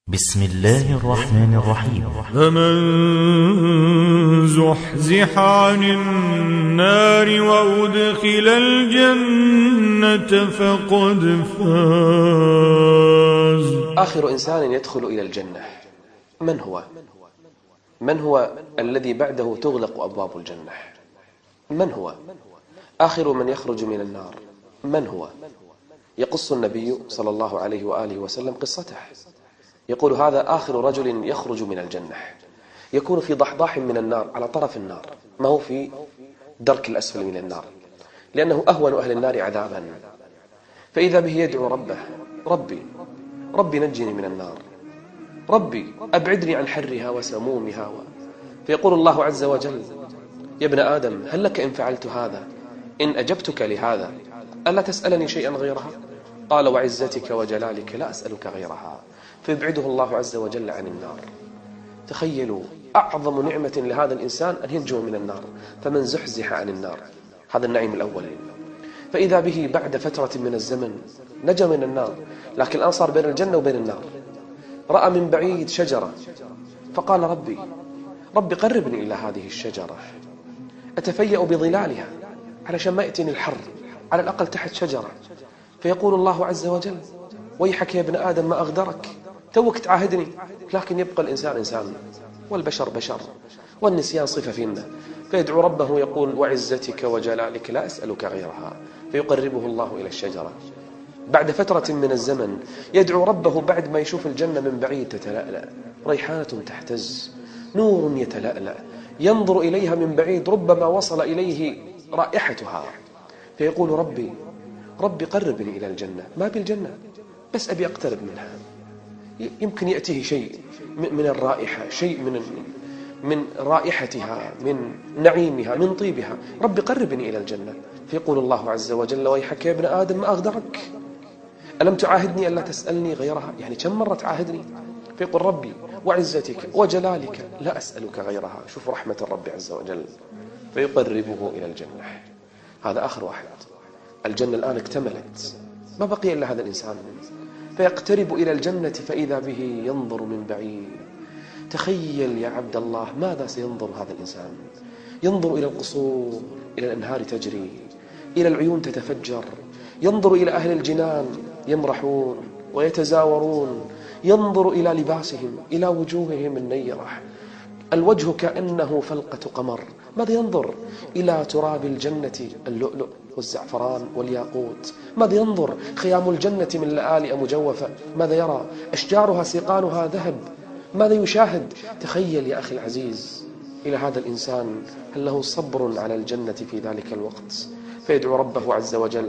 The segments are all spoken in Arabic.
بسم الله الرحمن الرحيم. فمن زحزح عن النار وأدخل الجنة فقد فاز. آخر إنسان يدخل إلى الجنة من هو؟ من هو الذي بعده تغلق أبواب الجنة؟ من هو؟ آخر من يخرج من النار من هو؟ يقص النبي صلى الله عليه وآله وسلم قصته، يقول هذا آخر رجل يخرج من الجنة، يكون في ضحضاح من النار على طرف النار، ما هو في درك الأسفل من النار، لأنه أهون أهل النار عذابا. فإذا به يدعو ربه: ربي نجني من النار، ربي أبعدني عن حرها وسمومها. فيقول الله عز وجل: يا ابن آدم هل لك إن فعلت هذا؟ إن أجبتك لهذا ألا تسألني شيئا غيرها؟ قال: وعزتك وجلالك لا أسألك غيرها. فيبعده الله عز وجل عن النار. تخيلوا أعظم نعمة لهذا الإنسان أن ينجو من النار، فمن زحزح عن النار، هذا النعيم الأول. فإذا به بعد فترة من الزمن نجا من النار، لكن الآن صار بين الجنة وبين النار. رأى من بعيد شجرة فقال: ربي قربني إلى هذه الشجرة أتفيأ بظلالها علشان ما يأتيني الحر، على الأقل تحت شجرة. فيقول الله عز وجل: ويحك يا ابن آدم ما أغدرك، توك تعاهدني. لكن يبقى الإنسان إنسان والبشر بشر والنسيان صفة فينا. فيدعو ربه يقول: وعزتك وجلالك لا أسألك غيرها. فيقربه الله إلى الشجرة. بعد فترة من الزمن يدعو ربه بعد ما يشوف الجنة من بعيد تتلألأ، ريحانة تهتز، نور يتلألأ، ينظر إليها من بعيد ربما وصل إليه رائحتها. فيقول: ربي قربني إلى الجنة، ما بالجنة بس أبي أقترب منها، يمكن يأتيه شيء من الرائحة، شيء من رائحتها، من نعيمها، من طيبها. ربي قربني إلى الجنة. فيقول الله عز وجل: ويحك يا ابن آدم ما أغدرك، ألم تعاهدني ألا تسألني غيرها؟ يعني كم مرة تعاهدني؟ فيقول: ربي وعزتك وجلالك لا أسألك غيرها. شوف رحمة الرب عز وجل. فيقربه إلى الجنة. هذا آخر واحد. الجنة الآن اكتملت، ما بقي إلا هذا الإنسان. فيقترب إلى الجنة فإذا به ينظر من بعيد. تخيل يا عبد الله ماذا سينظر هذا الإنسان؟ ينظر إلى القصور، إلى الأنهار تجري، إلى العيون تتفجر، ينظر إلى أهل الجنان يمرحون ويتزاورون، ينظر إلى لباسهم، إلى وجوههم النيرة، الوجه كأنه فلقة قمر. ماذا ينظر؟ إلى تراب الجنة اللؤلؤ والزعفران والياقوت. ماذا ينظر؟ خيام الجنة من لآلئ مجوفة. ماذا يرى؟ أشجارها سيقانها ذهب. ماذا يشاهد؟ تخيل يا أخي العزيز إلى هذا الإنسان، هل له صبر على الجنة في ذلك الوقت؟ فيدعو ربه عز وجل: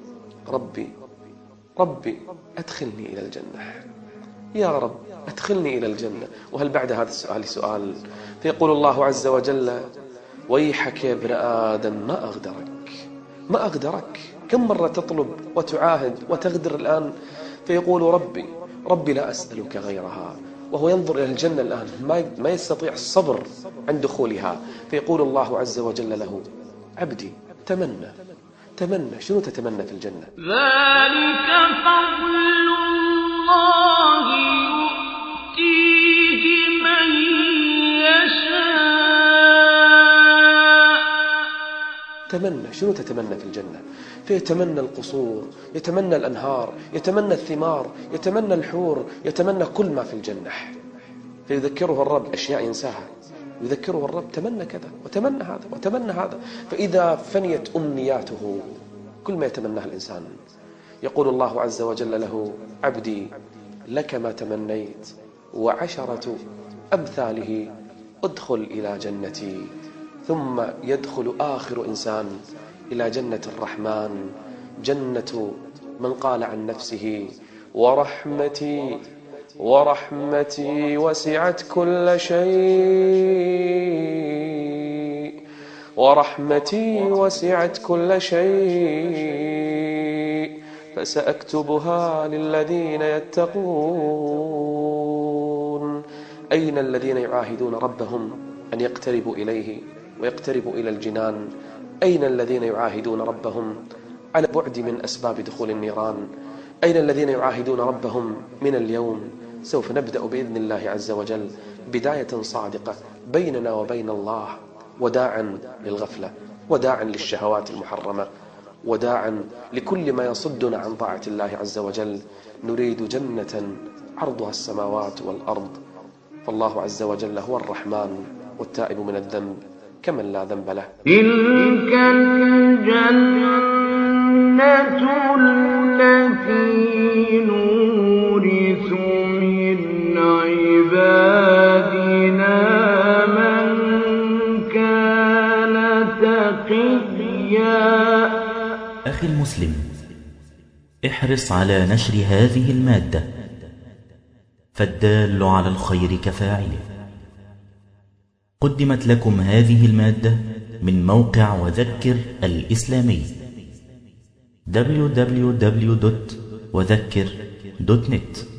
ربي أدخلني إلى الجنة، يا رب أدخلني إلى الجنة. وهل بعد هذا السؤال سؤال؟ فيقول الله عز وجل: ويحك يا ابن آدم ما أغدرك. كم مرة تطلب وتعاهد وتغدر الآن؟ فيقول: ربي لا أسألك غيرها. وهو ينظر إلى الجنة الآن، ما يستطيع الصبر عن دخولها. فيقول الله عز وجل له: عبدي تمنى. شنو تتمنى في الجنة؟ ذلك فضل الله يؤتيه من يشاء. تمنى. شنو تتمنى في الجنة؟ فيتمنى القصور، يتمنى الأنهار، يتمنى الثمار، يتمنى الحور، يتمنى كل ما في الجنة. فيذكره الرب أشياء ينساها، يذكره الرب: تمنى كذا وتمنى هذا وتمنى هذا. فإذا فنيت أمنياته، كل ما يتمناه الإنسان، يقول الله عز وجل له: عبدي لك ما تمنيت وعشرة أمثاله، ادخل إلى جنتي. ثم يدخل آخر إنسان إلى جنة الرحمن، جنة من قال عن نفسه: ورحمتي وسعت كل شيء، ورحمتي وسعت كل شيء، فسأكتبها للذين يتقون. أين الذين يعاهدون ربهم أن يقتربوا إليه ويقتربوا إلى الجنان؟ أين الذين يعاهدون ربهم على بعد من أسباب دخول النيران؟ أين الذين يعاهدون ربهم من اليوم سوف نبدأ بإذن الله عز وجل بداية صادقة بيننا وبين الله، وداعا للغفلة، وداعا للشهوات المحرمة، وداعا لكل ما يصدنا عن طاعة الله عز وجل. نريد جنة عرضها السماوات والأرض، فالله عز وجل هو الرحمن، والتائب من الذنب كمن لا ذنب له. تلك الجنة التي نورث من عبادنا من كان تقيا. أخي المسلم، احرص على نشر هذه المادة، فالدال على الخير كفاعله. قدمت لكم هذه المادة من موقع وذكر الإسلامي www.وذكر.net.